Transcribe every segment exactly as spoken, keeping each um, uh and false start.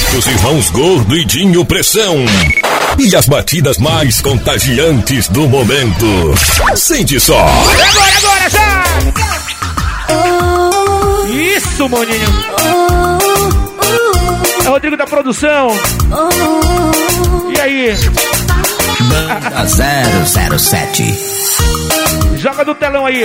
Os irmãos Gordo e Dinho Pressão. E as batidas mais contagiantes do momento. Sente só. Agora, agora, já! Isso, maninho. É o Rodrigo da produção. E aí? Banda zero zero sete. Joga no telão aí.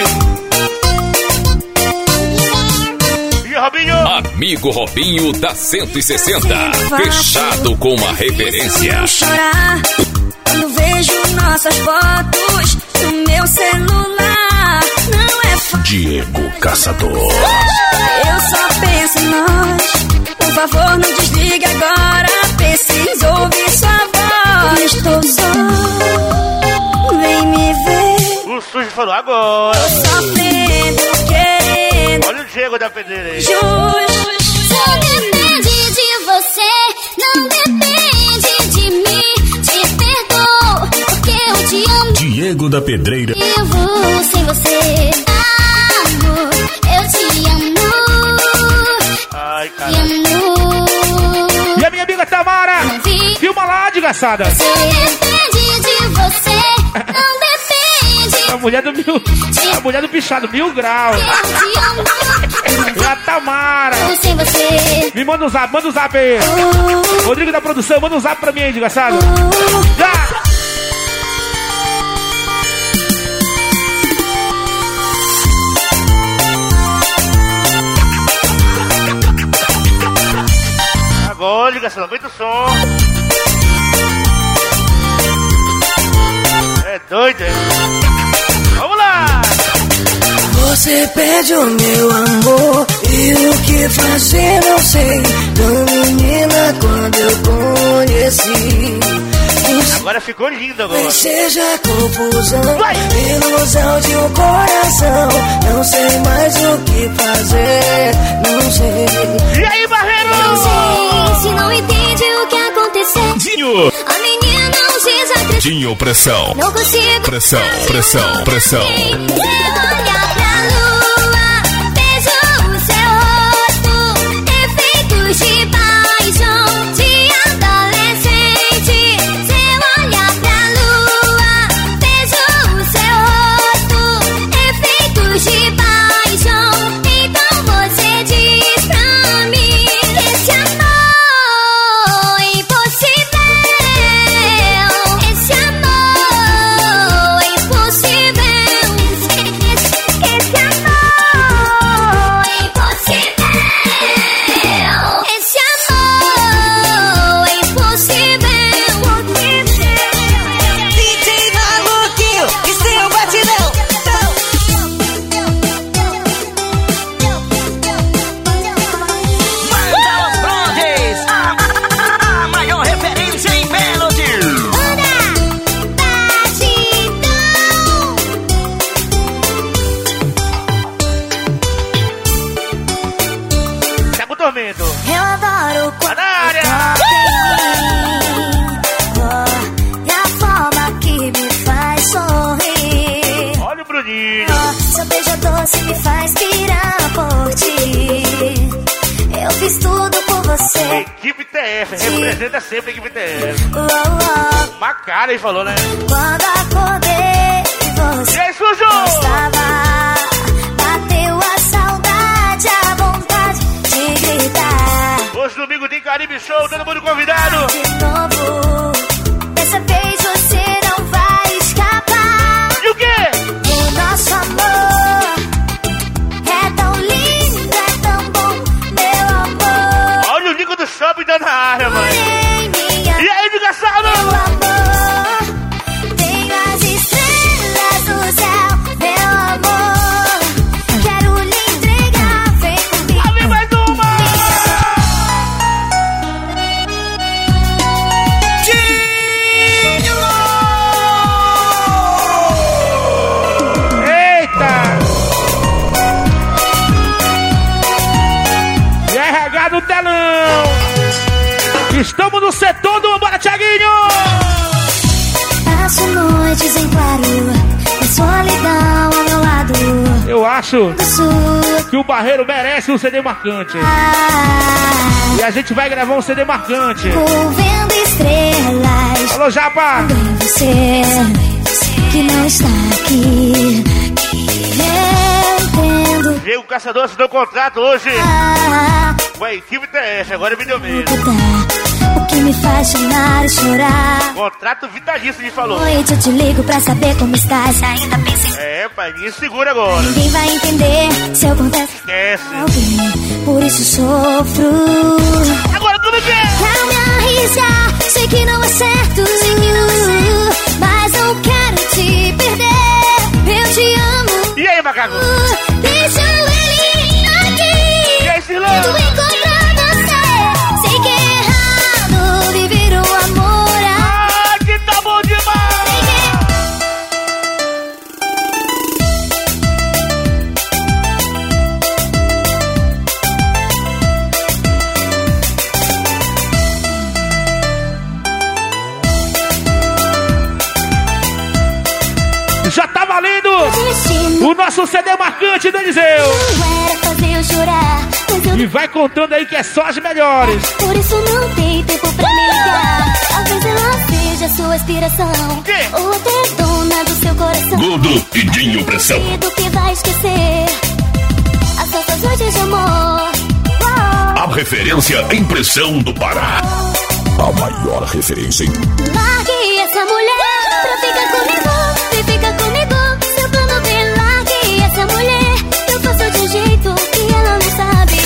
E Robinho? Amigo Robinho da cento e sessenta. Fechado com uma referência. Chorar quando vejo nossas fotos no meu celular. Não é fácil. Diego Caçador. Eu só penso em nós. Por favor, não desligue agora. Preciso ouvir sua voz. Estou só. Vem me ver. O sujo falou agora. Tô sofrendo, querendo. Olha o Diego da pedreira aí. Justo. Só depende de você. Não depende de mim. Te perdoo, porque eu te amo. Diego da Pedreira. Eu vou sem você. Amor, eu te amo. Ai, Te caralho. amo. E a minha amiga Tamara. Filma lá, desgraçada. Só depende de você. Não depende. A mulher do mil. A mulher do pichado, mil graus. Eu te amo. E a Tamara. Eu sem você. Me manda um zap, manda um zap aí. Rodrigo da produção, manda um zap pra mim aí, desgraçado. Já! Agora, ligação, aumenta o som. É doido, é? Vamos lá! Você pede o meu amor e o que fazer não sei. Tão menina quando eu conheci. Agora ficou lindo agora. Talvez seja confusão, Vai! ilusão de um coração. Não sei mais o que fazer, não sei. E aí, Barreiro? Sim, se não entende o que aconteceu. Dinho. A menina não precisa acreditar. Dinho Pressão. Não consigo. Pressão, pressão, pressão. Se olhar pra lua, vejo o seu rosto. Efeitos de paixão de adolescente. Se olhar pra lua, vejo o seu rosto. Efeitos de paixão. Então você diz pra mim que esse amor é impossível. Esse amor é impossível. Esse, esse amor é impossível. Esse amor é impossível. D J Maluquinho e seu batidão. Banda Os Brondes, a, a, a maior referência em Melody. Tá com tormento. Eu adoro quando Tá na área. toca em mim. Oh, e a forma que me faz sorrir. Olha o Bruninho. Oh, seu beijo doce me faz pirar por ti. Eu fiz tudo por você. Equipe T F, representa sempre a equipe T F. Oh, oh, Uma cara aí falou, né? quando acordei, E você aí, Sujo? não estava. Bateu a saudade, a vontade de gritar. Hoje domingo tem Caribe Show, todo mundo convidado. De novo, dessa vez você não vai escapar. E o quê? O nosso amor é tão lindo, é tão bom, meu amor. Olha o Nico do Shopping tá na área, mãe. Em minha, E aí, desgraçado? meu amor, tenho as estrelas do céu, meu amor. Quero lhe entregar, vem comigo. Vem mais uma! Eita! E R H no telão! Estamos no setor do Bora, Thiaguinho! Passo noites em claro, com solidão ao meu lado. Eu eu acho que o Barreiro merece um C D marcante. E a gente vai gravar um C D marcante. Vendo estrelas. Alô, Japa! Em você, que não está aqui. Eu entendo. Diego Caçador assinou contrato hoje. Ah, Com a equipe T S, agora é vídeo mesmo. o que me faz chamar e chorar. Contrato vitalício, ele falou. Noite eu te ligo pra saber como estás. Ainda pensa em É, pai, me segura agora. ninguém vai entender se eu confesso Esquece. alguém. Por isso sofro. Agora tudo bem. Quero me arriscar, sei que não é certo, mas não quero te perder. Eu te amo. E aí, macaco? Deixa ele aqui. E aí, Silão? Quero encontrar você. Sei que é errado viver o amor. Ah, que tá bom demais! Já tá valendo o nosso C D marcante, Denizeu. Não era fazer eu chorar, mas eu E vai contando aí que é só as melhores. por isso não tem tempo pra me ligar. Talvez ela seja sua inspiração, Quê? ou até dona do seu coração. Gudo e Dinho Pressão. E do que vai esquecer as nossas noites de amor. A referência em pressão do Pará. A maior referência em... Largue essa mulher pra ficar comigo. Vem ficar comigo, seu plano bem. Largue essa mulher, eu faço de um jeito que ela não sabe.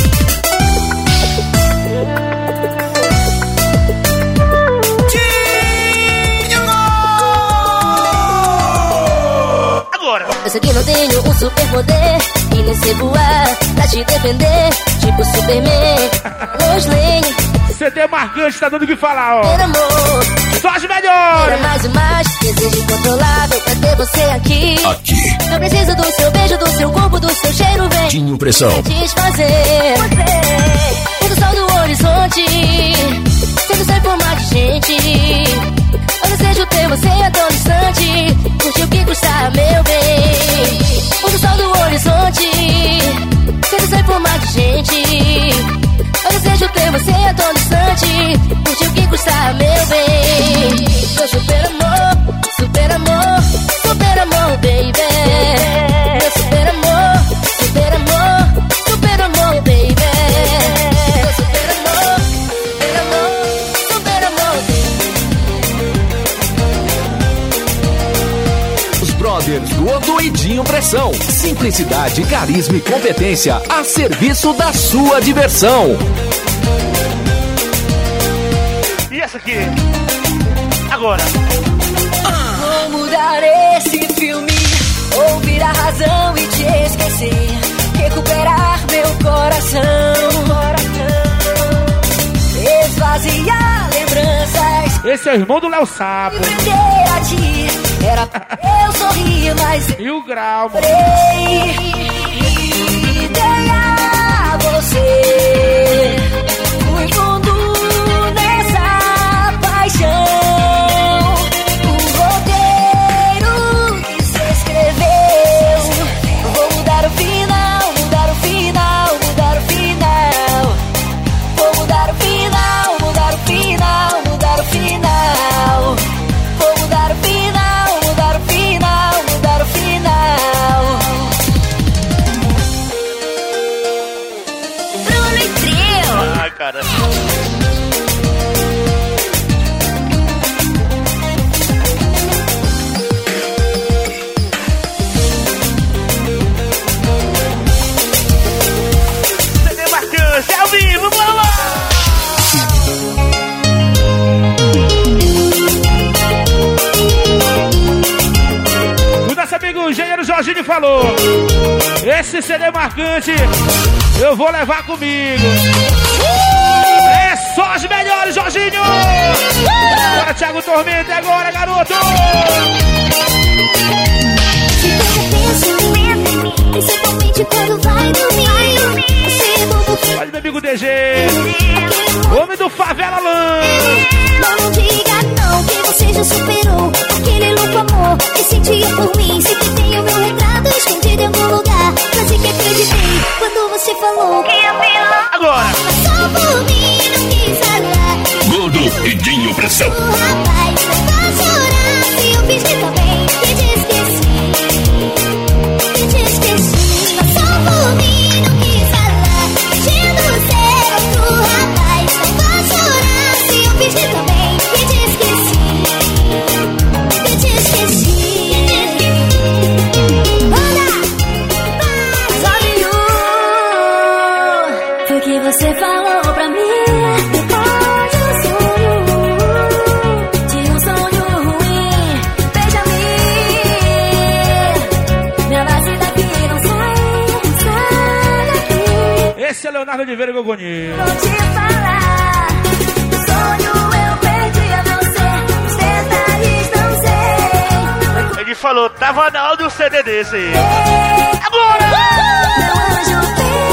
Agora. Eu sei que não tenho um superpoder e nem sei voar pra te defender, tipo Superman, Lois Lane. C D marcante tá dando o que falar, ó. Ter amor, Só as era melhores. mais e mais, desejo incontrolável pra ter você aqui. Aqui. Eu preciso do seu beijo, do seu corpo, do seu cheiro, vem Dinho Pressão. desfazer. Vendo o sol do horizonte, sendo sem forma de gente. Eu desejo ter você a todo instante, curtir o que custa, meu bem. Vendo o sol do horizonte, sendo sem forma de gente. Eu desejo ter você a todo instante, curtir o que custa, meu bem. Meu super amor, super amor, super amor, baby. Meu super amor, super amor, super amor, baby. Meu super amor, super amor, super amor, baby. Os brothers Gudo e Dinho Pressão. Simplicidade, carisma e competência a serviço da sua diversão. E essa aqui? Agora. Vou mudar esse filme, ouvir a razão e te esquecer, recuperar meu coração, esvaziar lembranças. Esse é o irmão do Léo Sapo. Prender a ti, era pra eu sorrir, mas E o Grau, mano. lembrei e dei a você. Fui fundo nessa paixão. Um roteiro que se escreveu. Vou mudar o final, mudar o final, mudar o final. Vou mudar o final, mudar o final, mudar o final. Vou mudar o final, mudar o final, mudar o final. Bruno e Trio. Ai, cara. C D marcante, ao vivo, bora lá! O nosso amigo engenheiro Jorginho falou: esse C D marcante eu vou levar comigo. É só as melhores, Jorginho! Agora, Thiago Tormenta, é agora, garoto! Pensa em mim, principalmente quando vai dormir. Você é bom porque Olha meu amigo D G, homem do Favela Lã. não, não diga não, que você já superou aquele louco amor que sentia por mim. Sei que tem o meu retrato escondido em algum lugar. Eduardo Oliveira Gogoninho. Vou te falar, sonho eu perdi a você, os detalhes não sei. Ele falou, tava na hora de um C D desse aí. Agora! Meu anjo,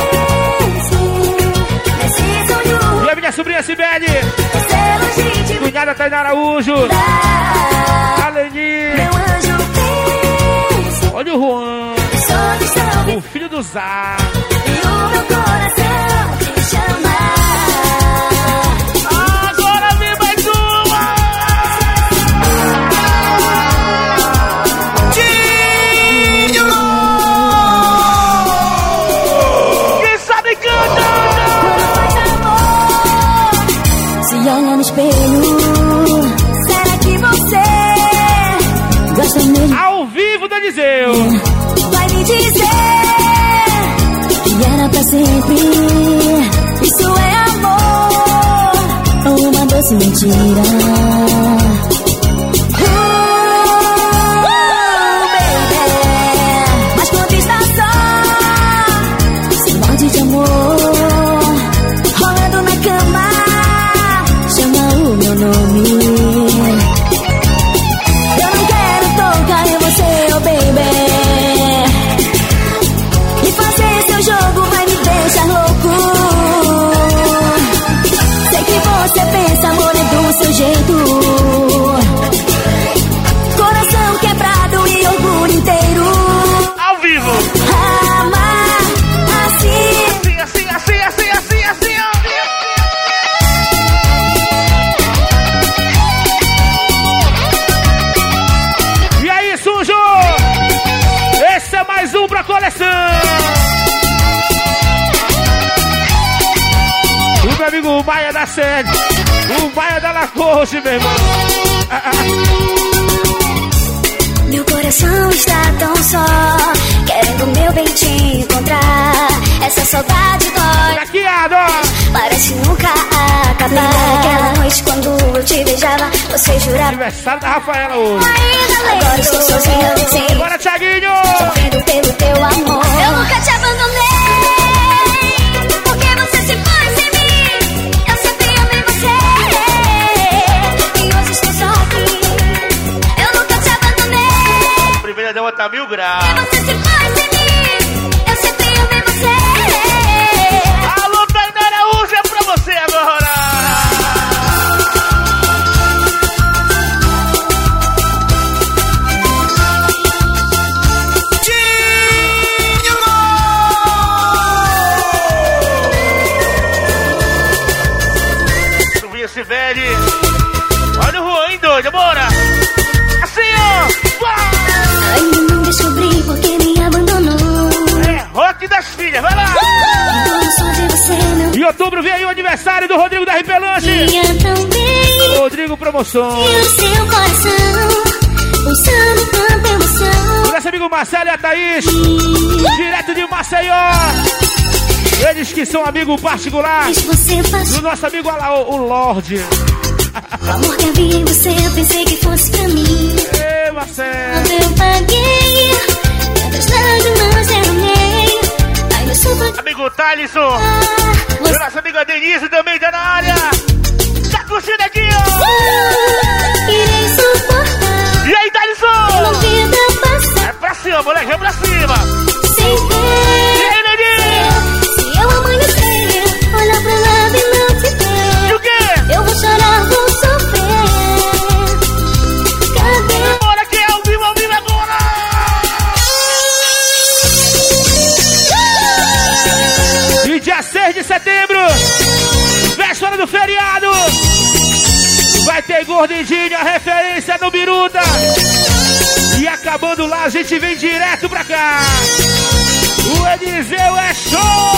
pense nesse sonho. E a minha sobrinha Sibeli, Você é legítimo. cunhada Tainá Araújo, a Leni, Meu anjo, pense. olha o Juan, Sonhos são o filho do Zá. e o meu coração te chama. Agora vem mais uma! Quem sabe canta! Se olha no espelho, será que você gosta mesmo? Ao vivo do Eliseu! Vai me dizer que era pra sempre. Isso é amor ou uma doce mentira? Uh, baby, mas quando está só, sem molde de amor, rolando na cama, chama o meu nome. Eu não quero tocar em você, oh baby. E fazer seu jogo vai me deixar louco. Sei que você pensa, amor, é do seu jeito. Coração quebrado e orgulho inteiro. Ao vivo! Amar assim. Assim, assim, assim, assim, assim, assim, ó! E aí, sujo! Esse é mais um pra coleção! O meu amigo Maia da Sede, o Maia da Lacoste, meu irmão! Ah, ah. Meu coração está tão só, querendo meu bem te encontrar. Essa saudade dói, Traqueado! parece nunca acabar. Aquela noite quando eu te beijava, você jurava. Aniversário da Rafaela hoje! Ainda lembro. Agora estou sozinha, sem Bora, Thiaguinho! sofrendo pelo teu amor. Eu nunca te abandonei, porque você se foi sem mim. Eu sempre amei você, e hoje estou só aqui. Eu nunca te abandonei, Primeira dama tá mil graus! você se foi sem mim. Eu sempre amei você. Alô, Tainá Araújo, é pra você agora! Subir esse velho! Olha o Juan, hein, doido, bora! Assim, ó! Uau! Ainda não descobri porque me abandonou. É rock das filhas, vai lá! Então só de você não Em outubro vem aí o aniversário do Rodrigo da R P Lanche! queria tão bem. Rodrigo Promoção! E o seu coração pulsando tanta emoção. O nosso amigo Marcelo e a Thaís, direto de Maceió! Eles que são amigo particular Mas você do passou. nosso amigo lá, o, o Lorde. O amor que havia em você, eu pensei que fosse pra mim. Ei, Marcelo! Quando eu paguei, tantas lágrimas derramei. Ainda sofro. Amigo Thalisson! Ah, E você nossa amiga Denise também tá na área! Tá curtindo aqui, ó! irei suportar. E aí, Thalisson? Uma vida passar É pra cima, moleque, é pra cima! sem E ver. aí, Denise? Se eu amanhecer, olhar pro lado e não te E ver, o quê? eu vou chorar, vou sofrer. Cadê? Bora que é ao vivo, ao vivo agora! E dia seis de setembro, véspera do feriado, vai ter Gordidinho, a referência no Biruta. E acabando lá, a gente vem direto pra cá. O Eliseu é show!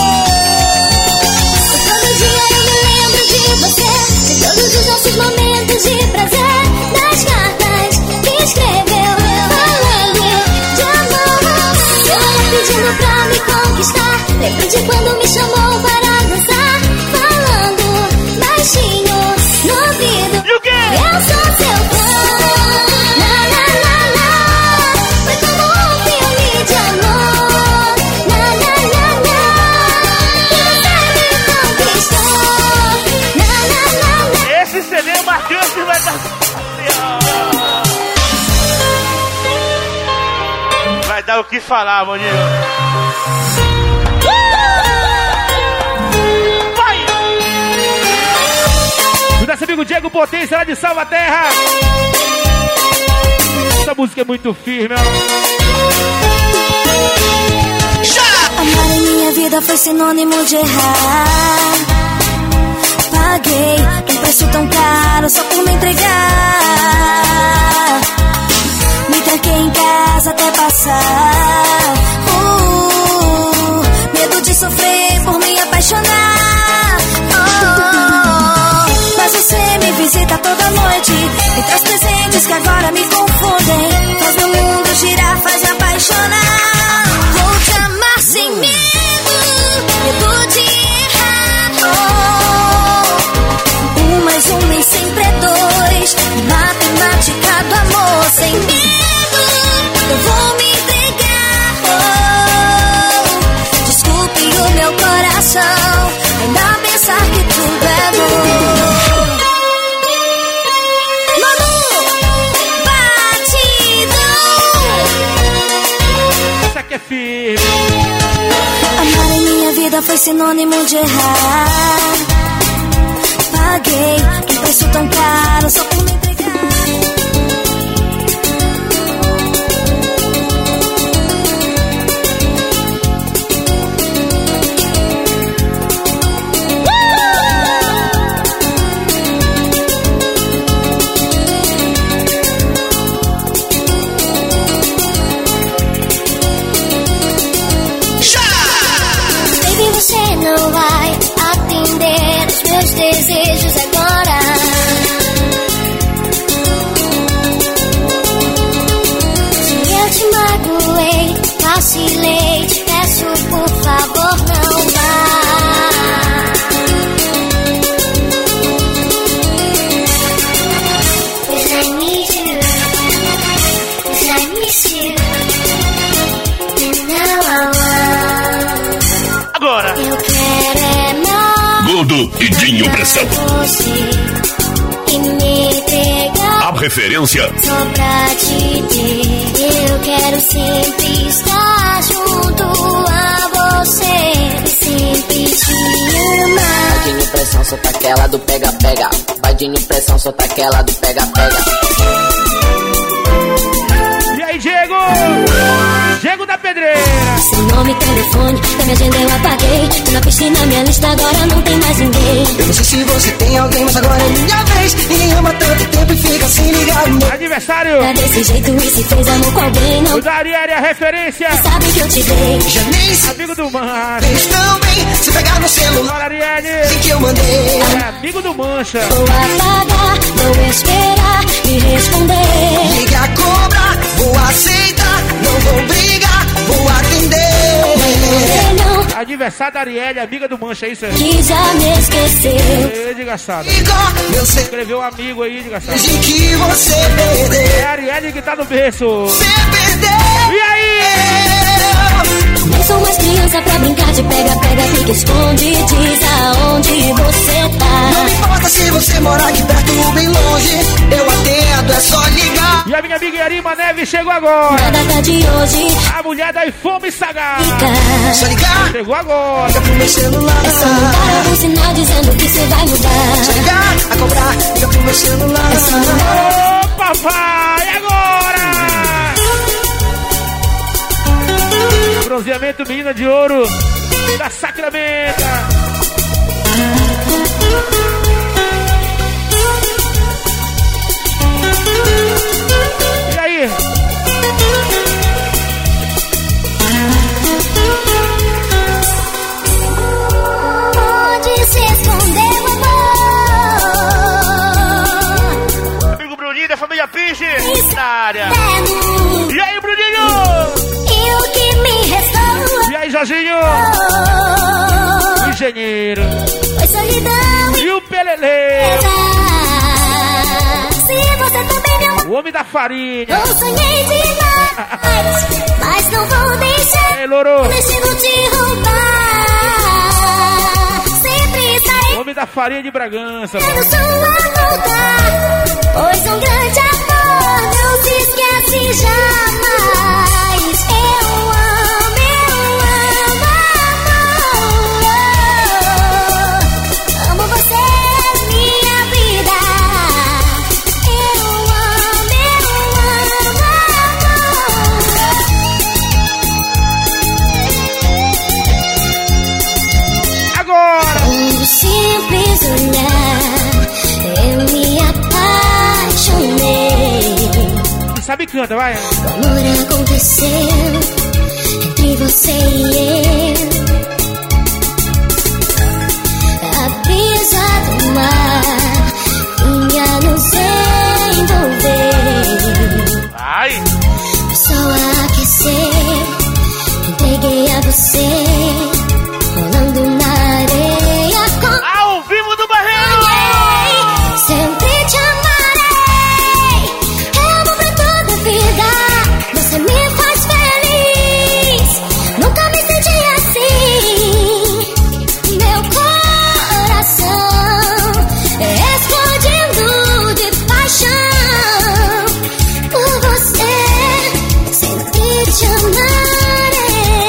Todo dia eu me lembro de você, de todos os nossos momentos de prazer, das cartas que escreveu, falando de amor. Eu ia pedindo pra me conquistar, lembro de quando me chamou para dançar, falando baixinho no ouvido. E o quê? Eu sou seu fã. Na, na, na, na. Foi como um filme de amor. Na, na, na, na. E você me dar o que falar, maninho. Vai! O nosso amigo Diego Potência lá de Salvaterra. Essa música é muito firme, ó. Amar em minha vida foi sinônimo de errar. Paguei um preço tão caro só por me entregar. Me tranquei em casa até passar. uh, Medo de sofrer por me apaixonar. oh, Mas você me visita toda noite, me traz presentes que agora me confundem. Faz meu mundo girar, faz me apaixonar. Vou te amar sem medo, medo de errar. oh. Um mais um nem sempre é dois. Matemática do amor sem medo, eu vou me entregar. oh. Desculpe o meu coração ainda pensar que tudo é bom. Manu, batidão. Essa aqui é firme. Amar em minha vida foi sinônimo de errar. Paguei um preço tão caro só por me entregar. Baby, você não vai atender os meus desejos agora. Se eu te magoei, vacilei, te peço por favor não vá. Cause I need you, cause I miss you, and now I want. Agora. Eu quero é mais Gudo e Dinho Pressão. você e me entregar A referência. só pra te ter. Eu quero sempre estar junto a você, sempre te amar. Vadinho pressão, solta aquela do pega-pega. Vadinho pressão, solta aquela do pega-pega. E aí, Diego? Diego da Pedreira. Seu nome, telefone, da minha agenda eu apaguei. Tô na piscina, minha lista agora não tem mais ninguém. Eu não sei se você tem alguém, mas agora é minha vez. Ninguém ama tanto tempo e fica sem ligar. Aniversário. Tá desse jeito e se fez amor com alguém, não O Dariel é a referência. sabe que eu te dei. Já nem se Amigo do Mancha. fez tão bem. Se pegar no celular, Fala, Ariane. assim que eu mandei. É amigo do Mancha. Vou apagar, vou esperar me responder. Liga a cobra, vou aceitar. Não vou brigar, vou atender. Não, Aniversário da Arielle, amiga do Mancha, é isso aí. que já me esqueceu. Ei, desgraçado. Igual meu segredo Escreveu um amigo aí, desgraçado. que você É perdeu. a Arielle que tá no berço. Você perdeu. E aí? Nem sou mais criança pra brincar de pega-pega, fica esconde, diz aonde você Não tá. importa se você mora aqui perto ou bem longe. Eu atendo, é só ligar. E a minha amiga Yarima Neves chegou agora. Na data de hoje, A mulher da Fome Sagar. fica. Só ligar, Chegou agora. liga pro meu celular. É só mandar algum sinal dizendo que você vai Só mudar. ligar, a cobrar, liga pro meu celular. É só mandar. Ô, papai, agora! Bronzeamento Menina de Ouro da Sacramento. E aí? Onde se escondeu, amor? Amigo Bruninho da família Piche na área. Terno. E aí, Bruninho? E o que me restou? E aí, Jorginho? O engenheiro. Foi solidão E o Pelele. e se você também me amou, O homem da farinha. eu sonhei demais, mas não vou deixar Ei, Loro. o destino te roubar. Sempre estarei O homem da farinha de Bragança. no sua volta, pois um grande amor não se esquece jamais. Eu me canta, vai. O amor aconteceu entre você e eu. A brisa do mar vinha nos envolver. Vai. O sol aquecer, entreguei a você, rolando na areia com... Ao vivo do Barreiro! Sempre te amarei, eu amo pra toda a vida. Você me faz feliz, nunca me senti assim. Meu coração é explodindo de paixão por você. Sempre te amarei.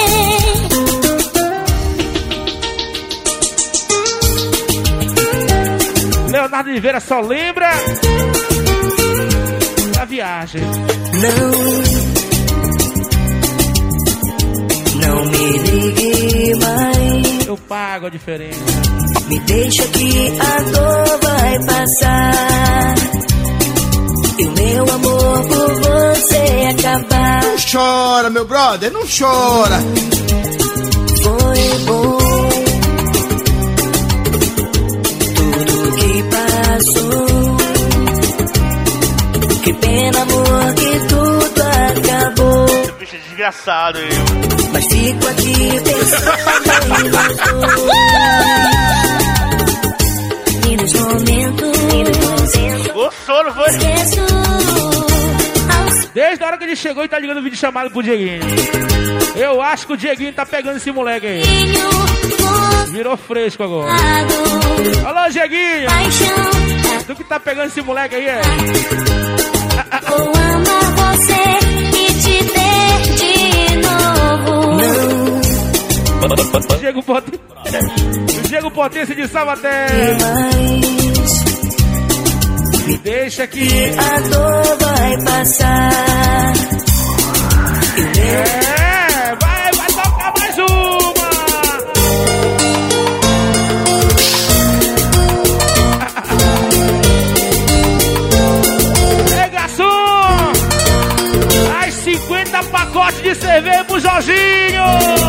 Leonardo Oliveira só lembra da viagem. Não, não me ligue mais. Eu pago a diferença. Me deixa que a dor vai passar e o meu amor por você acabar. Não chora, meu brother, não chora. Foi bom tudo que passou. Que pena, amor, que tudo acabou. Esse bicho é desgraçado, eu. Mas fico aqui pensando em nós dois. E nos momentos, e nos momentos O sono foi. esqueço aos Desde a hora que ele chegou e tá ligando o vídeo chamado pro Dieguinho. Eu acho que o Dieguinho tá pegando esse moleque aí. Virou fresco agora. Alô, Dieguinho! paixão. Tu que tá pegando esse moleque aí, é? Vou amar você e te ter de novo. O Diego Potência. O Diego Potência de Salvaterra. mais. Me deixa que. A dor vai passar. E o meu É, vai, vai tocar mais uma. Ei, garçom! As cinquenta pacotes de cerveja pro Jorginho.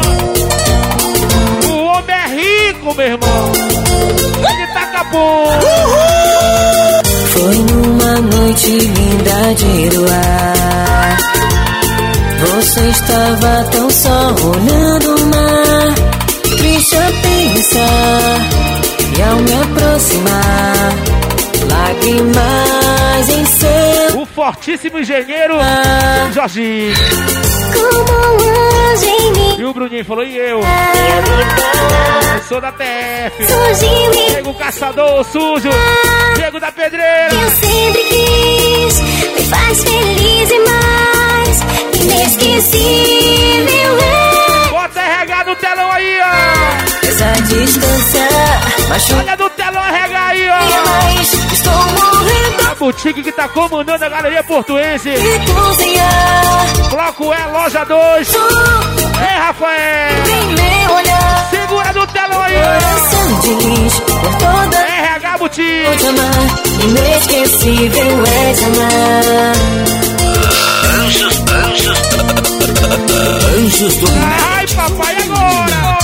O homem é rico, meu irmão. Ele tá acabou. Foi numa noite linda de luar. Você estava tão só olhando o mar, triste a pensar. E ao me aproximar, lágrimas em seu O fortíssimo engenheiro ar. Jorginho. Como um anjo em mim. E o Bruninho falou, e eu? Eu sou da T F. Surgiu em Diego Caçador Sujo. Diego da Pedreira. eu sempre quis. Me faz feliz e mais inesquecível é. Bota R H no telão aí, ó. Essa distância machuca Olha no telão R H aí, ó. mais. Estou morrendo A boutique que tá comandando a galeria portuense. de cozinhar. Bloco E, loja dois. Ei, Rafael. Vem me olhar. Segura no telão aí, Coração diz por toda ó. R H Boutique. vou te amar. Inesquecível é te amar. Anjos, anjos. Anjos do Ai, papai, agora.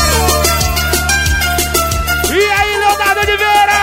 E aí, Leonardo Oliveira.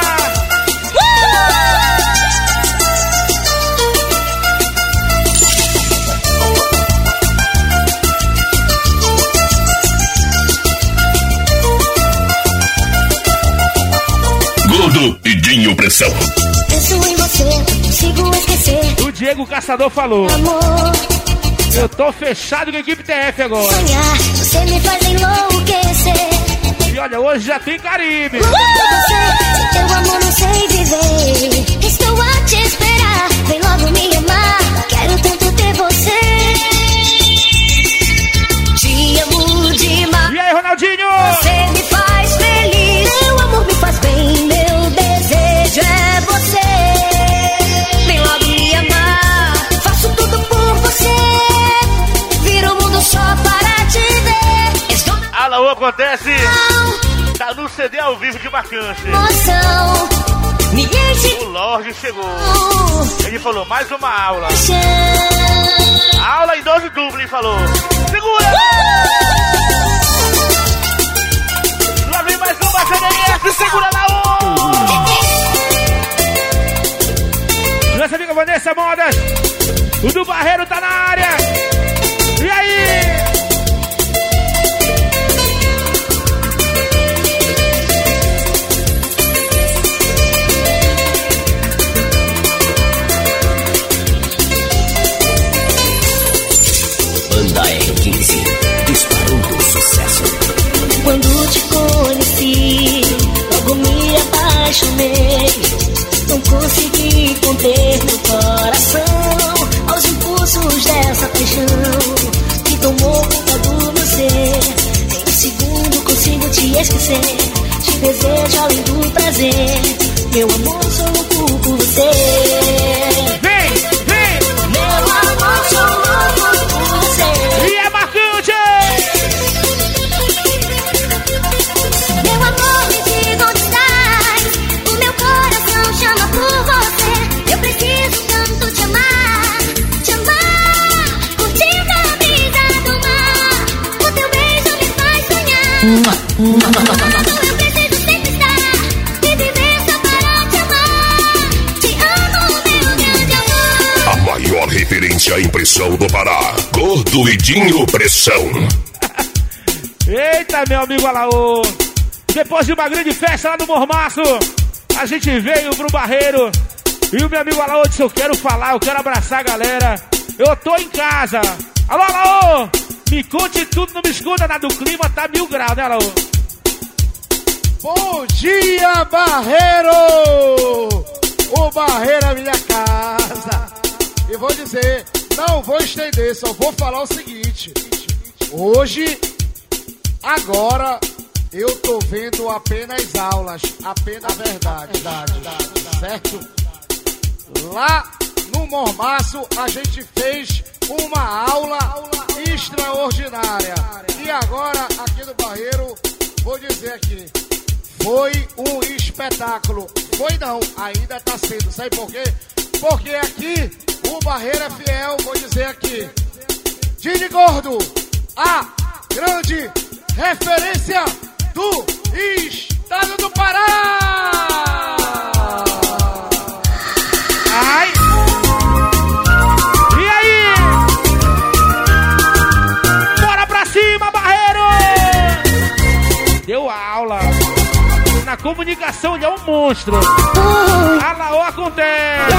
Gordo e Dinho Pressão. Penso em você, não consigo esquecer. O Diego Caçador falou. Amor, Eu tô fechado com a equipe T F agora. sonhar, você me faz enlouquecer. E olha, hoje já tem Caribe. Sem você, sem teu amor não sei viver. Estou a te esperar, vem logo me amar. Quero tanto ter você. Te amo demais. E aí, Ronaldinho? Você me faz feliz. Teu amor me faz bem. Meu desejo é você. Vem logo me amar. Faço tudo por você. Viro o mundo só para te ver. Estou na Alô, acontece. mão, Tá no C D ao vivo de Bacante. emoção. Me enche O Jorge chegou. Ele falou, mais uma aula. Aula em dose dupla, ele falou. Segura! Lá vem mais uma C D S, segura na onda! Nossa amiga Vanessa Modas, o do Barreiro tá na área. E aí? Banda R quinze, disparando sucesso. Quando te conheci, logo me apaixonei. Não consegui conter meu coração aos impulsos dessa paixão que tomou conta do meu ser. Em um segundo consigo te esquecer. Te desejo além do prazer. Meu amor, sou louco por você. Vem, vem! Meu amor, sou louco por você. E é marcante! Meu amor, me diga onde estás. O meu coração chama por você. Eu preciso tanto te amar, te amar. Curtindo a brisa do mar. O teu beijo me faz sonhar. Eu preciso sempre estar e viver só para te amar. Te amo, meu grande amor. A maior referência à impressão do Pará. Gordo e Dinho Pressão. Eita, meu amigo Alaô. Depois de uma grande festa lá no Mormaço, a gente veio pro Barreiro. E o meu amigo Alaô disse, eu quero falar, eu quero abraçar a galera. Eu tô em casa. Alô, Alaô, me conte tudo, não me esconda nada. O clima tá mil graus, né, Alaô? Bom dia, Barreiro! O Barreiro é minha casa. E vou dizer, não vou estender, só vou falar o seguinte. Hoje, agora, eu tô vendo apenas aulas, apenas verdade, certo? Lá no Mormaço, a gente fez uma aula extraordinária. E agora, aqui no Barreiro, vou dizer aqui, foi um espetáculo. Foi não, ainda tá sendo, sabe por quê? Porque aqui, o Barreiro é fiel, vou dizer aqui. Dini Gordo, a grande referência do estado do Pará! Ai! E aí? Bora pra cima, Barreiro! Deu aula. Na comunicação ele é um monstro. Alaô acontece.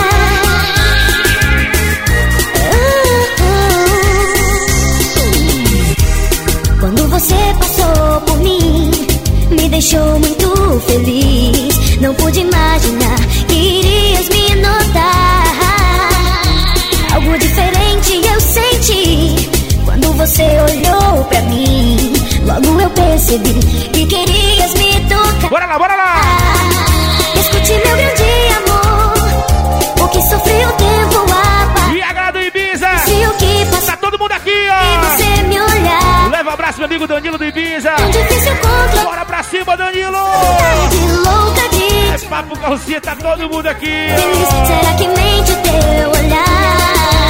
Quando você passou por mim, me deixou muito feliz. Não pude imaginar que irias me notar. Algo diferente eu senti quando você olhou pra mim. Logo eu percebi que querias me tocar. Bora lá, bora lá! Escute meu grande amor, o que sofri o tempo apagar. E a galera do Ibiza! Se o que passou, tá todo mundo aqui, e ó! você me olhar. Leva um abraço, meu amigo Danilo do Ibiza! Tão difícil controlar. Bora pra cima, Danilo! De louca de É papo calcinha, tá todo mundo aqui! feliz. Será que mente o teu olhar?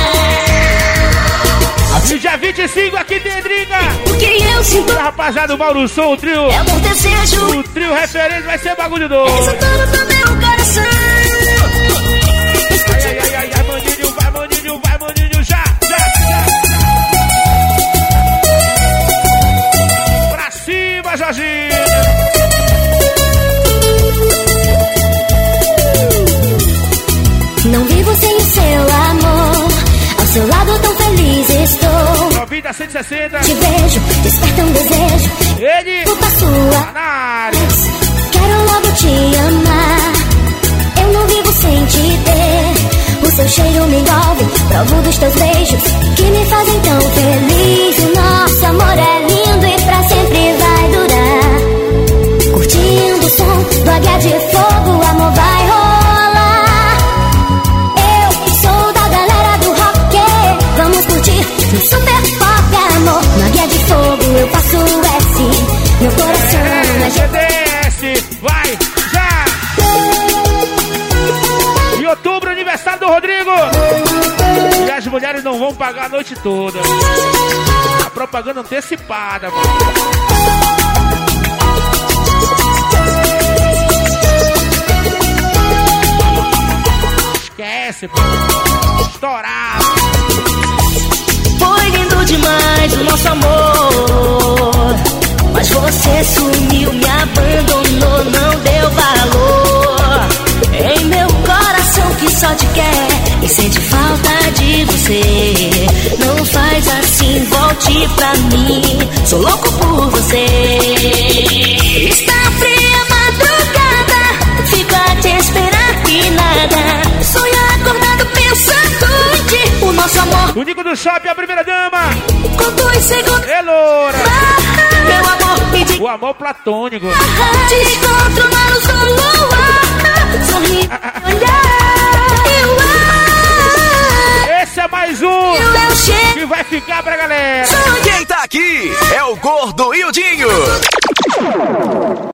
E dia vinte e cinco aqui tem Driga! O que eu sinto Rapaziada, o Mauro Som, o trio! é o bom desejo. O trio referente vai ser bagulho doido! Exultando pro meu coração. Ai, ai, ai, ai, ai, maninho, vai, maninho, vai, maninho, já, já, já! Pra cima, Jorginho! Não vivo sem o seu amor. Ao seu lado tão feliz estou. noventa, cento e sessenta! Te vejo, desperta um desejo. Ele! Culpa sua. Na área! Quero logo te amar. Eu não vivo sem te ter. O seu cheiro me envolve. Provo dos teus beijos que me fazem tão feliz. O nosso amor é lindo e pra sempre vai durar. Curtindo o som do Águia de Fogo, o amor vai rolar. Eu sou da galera do rock. Vamos curtir no super pop, amor. No Águia de Fogo eu faço S. Meu coração é G D S, vai, já! mulheres não vão pagar a noite toda. A propaganda antecipada, mano. Esquece, pô. Estourado. Foi lindo demais o nosso amor, mas você sumiu, me abandonou, não deu valor. Em meu coração que só te quer e sente falta de você. Não faz assim, volte pra mim, sou louco por você. Está fria a madrugada, fico a te esperar e nada. Sonho acordado pensando em ti, o nosso amor. O Nico do Shopping, a primeira dama. Com dois segundos. É loura. Ah, meu amor, me diga. O amor platônico. Ah, te encontro na luz do luar. Sorri, ah, ah, olhar. Eu amo. Esse é mais um Eu chego. que vai ficar pra galera. Quem tá aqui é o Gordo e o Dinho.